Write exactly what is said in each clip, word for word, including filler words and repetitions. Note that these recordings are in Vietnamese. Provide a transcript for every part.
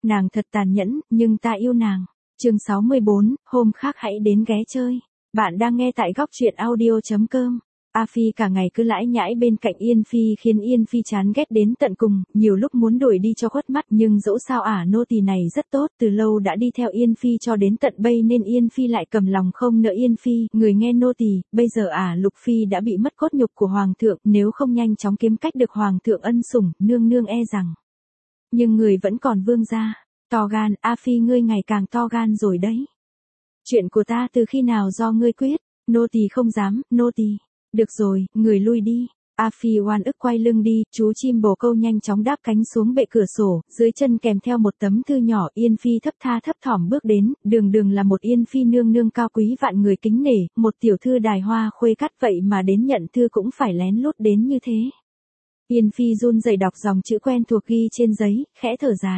Nàng thật tàn nhẫn, nhưng ta yêu nàng. Chương sáu mươi bốn, hôm khác hãy đến ghé chơi. Bạn đang nghe tại góc truyện audio chấm com. A Phi cả ngày cứ lãi nhãi bên cạnh Yên Phi khiến Yên Phi chán ghét đến tận cùng, nhiều lúc muốn đuổi đi cho khuất mắt nhưng dẫu sao ả nô tỳ này rất tốt, từ lâu đã đi theo Yên Phi cho đến tận bây nên Yên Phi lại cầm lòng không nỡ Yên Phi, người nghe nô tỳ, bây giờ ả Lục Phi đã bị mất cốt nhục của Hoàng thượng, nếu không nhanh chóng kiếm cách được Hoàng thượng ân sủng, nương nương e rằng. Nhưng người vẫn còn vương gia, to gan, A Phi ngươi ngày càng to gan rồi đấy. Chuyện của ta từ khi nào do ngươi quyết, nô tỳ không dám, nô tỳ. Được rồi, người lui đi. A Phi oan ức quay lưng đi, chú chim bồ câu nhanh chóng đáp cánh xuống bệ cửa sổ, dưới chân kèm theo một tấm thư nhỏ. Yên Phi thấp tha thấp thỏm bước đến, đường đường là một Yên Phi nương nương cao quý vạn người kính nể, một tiểu thư đài hoa khuê cắt vậy mà đến nhận thư cũng phải lén lút đến như thế. Yên Phi run rẩy đọc dòng chữ quen thuộc ghi trên giấy, khẽ thở dài.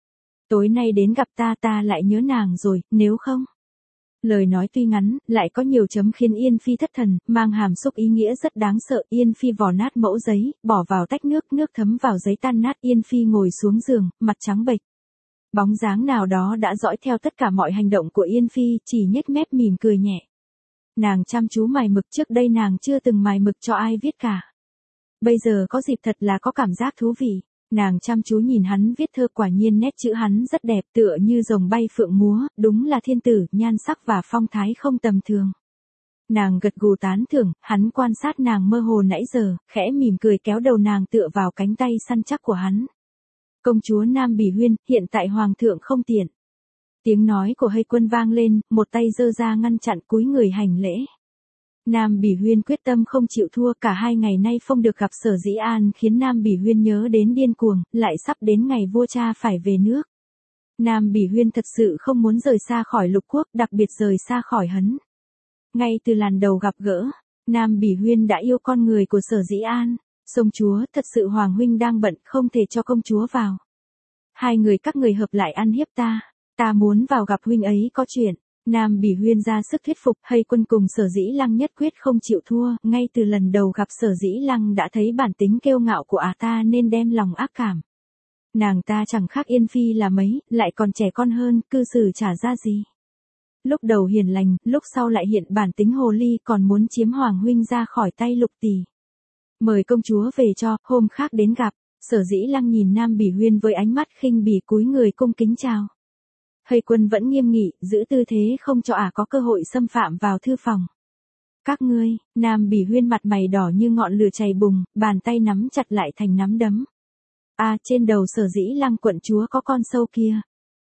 Tối nay đến gặp ta ta lại nhớ nàng rồi, nếu không. Lời nói tuy ngắn, lại có nhiều chấm khiến Yên Phi thất thần, mang hàm xúc ý nghĩa rất đáng sợ. Yên Phi vò nát mẫu giấy, bỏ vào tách nước, nước thấm vào giấy tan nát. Yên Phi ngồi xuống giường, mặt trắng bệch. Bóng dáng nào đó đã dõi theo tất cả mọi hành động của Yên Phi, chỉ nhếch mép mỉm cười nhẹ. Nàng chăm chú mài mực, trước đây nàng chưa từng mài mực cho ai viết cả. Bây giờ có dịp thật là có cảm giác thú vị. Nàng chăm chú nhìn hắn viết thơ, quả nhiên nét chữ hắn rất đẹp, tựa như rồng bay phượng múa, đúng là thiên tử, nhan sắc và phong thái không tầm thường. Nàng gật gù tán thưởng, hắn quan sát nàng mơ hồ nãy giờ, khẽ mỉm cười kéo đầu nàng tựa vào cánh tay săn chắc của hắn. Công chúa Nam Bỉ Huyên, hiện tại hoàng thượng không tiện. Tiếng nói của Hây Quân vang lên, một tay giơ ra ngăn chặn, cúi người hành lễ. Nam Bỉ Huyên quyết tâm không chịu thua, cả hai ngày nay không được gặp Sở Dĩ An khiến Nam Bỉ Huyên nhớ đến điên cuồng, lại sắp đến ngày vua cha phải về nước. Nam Bỉ Huyên thật sự không muốn rời xa khỏi lục quốc, đặc biệt rời xa khỏi hắn. Ngay từ lần đầu gặp gỡ, Nam Bỉ Huyên đã yêu con người của Sở Dĩ An. Sông chúa, thật sự Hoàng huynh đang bận, không thể cho công chúa vào. Hai người các người hợp lại ăn hiếp ta, ta muốn vào gặp huynh ấy có chuyện. Nam Bỉ Huyên ra sức thuyết phục, Hây Quân cùng Sở Dĩ Lăng nhất quyết không chịu thua, ngay từ lần đầu gặp Sở Dĩ Lăng đã thấy bản tính kiêu ngạo của ả ta nên đem lòng ác cảm. Nàng ta chẳng khác Yên Phi là mấy, lại còn trẻ con hơn, cư xử chả ra gì. Lúc đầu hiền lành, lúc sau lại hiện bản tính hồ ly, còn muốn chiếm Hoàng huynh ra khỏi tay Lục tỷ. Mời công chúa về cho, hôm khác đến gặp. Sở Dĩ Lăng nhìn Nam Bỉ Huyên với ánh mắt khinh bỉ, cúi người cung kính chào. Hây Quân vẫn nghiêm nghị, giữ tư thế không cho ả có cơ hội xâm phạm vào thư phòng. Các ngươi, Nam Bỉ Huyên mặt mày đỏ như ngọn lửa chày bùng, bàn tay nắm chặt lại thành nắm đấm. A à, trên đầu Sở Dĩ Lăng quận chúa có con sâu kia.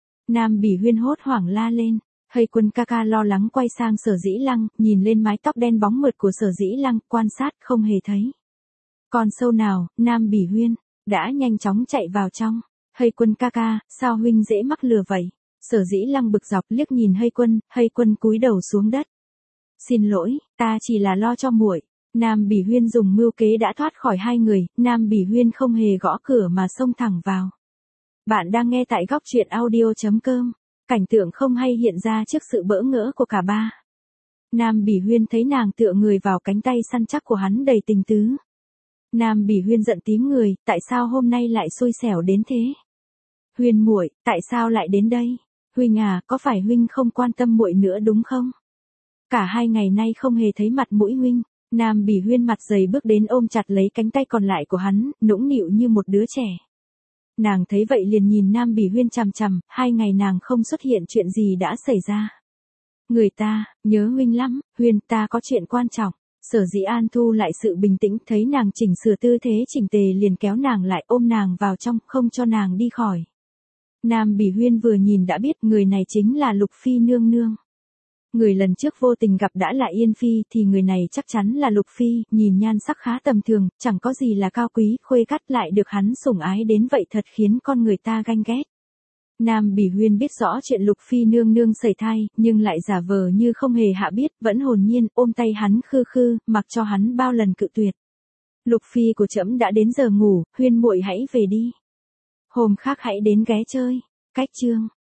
Nam Bỉ Huyên hốt hoảng la lên. Hây Quân ca ca lo lắng quay sang Sở Dĩ Lăng, nhìn lên mái tóc đen bóng mượt của Sở Dĩ Lăng, quan sát không hề thấy. Con sâu nào, Nam Bỉ Huyên, đã nhanh chóng chạy vào trong. Hây Quân ca ca, sao huynh dễ mắc lừa vậy? Sở Dĩ Lăng bực dọc liếc nhìn Hây Quân, Hây Quân cúi đầu xuống đất. Xin lỗi, ta chỉ là lo cho muội. Nam Bỉ Huyên dùng mưu kế đã thoát khỏi hai người, Nam Bỉ Huyên không hề gõ cửa mà xông thẳng vào. Bạn đang nghe tại góc truyện audio chấm com. Cảnh tượng không hay hiện ra trước sự bỡ ngỡ của cả ba. Nam Bỉ Huyên thấy nàng tựa người vào cánh tay săn chắc của hắn đầy tình tứ. Nam Bỉ Huyên giận tím người, tại sao hôm nay lại xui xẻo đến thế? Huyên muội, tại sao lại đến đây? Huynh à, có phải huynh không quan tâm muội nữa đúng không? Cả hai ngày nay không hề thấy mặt mũi huynh. Nam Bỉ Huyên mặt dày bước đến ôm chặt lấy cánh tay còn lại của hắn, nũng nịu như một đứa trẻ. Nàng thấy vậy liền nhìn Nam Bỉ Huyên chằm chằm, hai ngày nàng không xuất hiện, chuyện gì đã xảy ra? Người ta, nhớ huynh lắm, Huyên, ta có chuyện quan trọng. Sở Dĩ An thu lại sự bình tĩnh, thấy nàng chỉnh sửa tư thế chỉnh tề liền kéo nàng lại, ôm nàng vào trong, không cho nàng đi khỏi. Nam Bỉ Huyên vừa nhìn đã biết người này chính là Lục Phi nương nương. Người lần trước vô tình gặp đã là Yên Phi thì người này chắc chắn là Lục Phi, nhìn nhan sắc khá tầm thường, chẳng có gì là cao quý, khuê cắt lại được hắn sủng ái đến vậy thật khiến con người ta ganh ghét. Nam Bỉ Huyên biết rõ chuyện Lục Phi nương nương sẩy thai, nhưng lại giả vờ như không hề hạ biết, vẫn hồn nhiên ôm tay hắn khư khư, mặc cho hắn bao lần cự tuyệt. Lục Phi của trẫm đã đến giờ ngủ, Huyên muội hãy về đi. Hôm khác hãy đến ghé chơi. Cách chương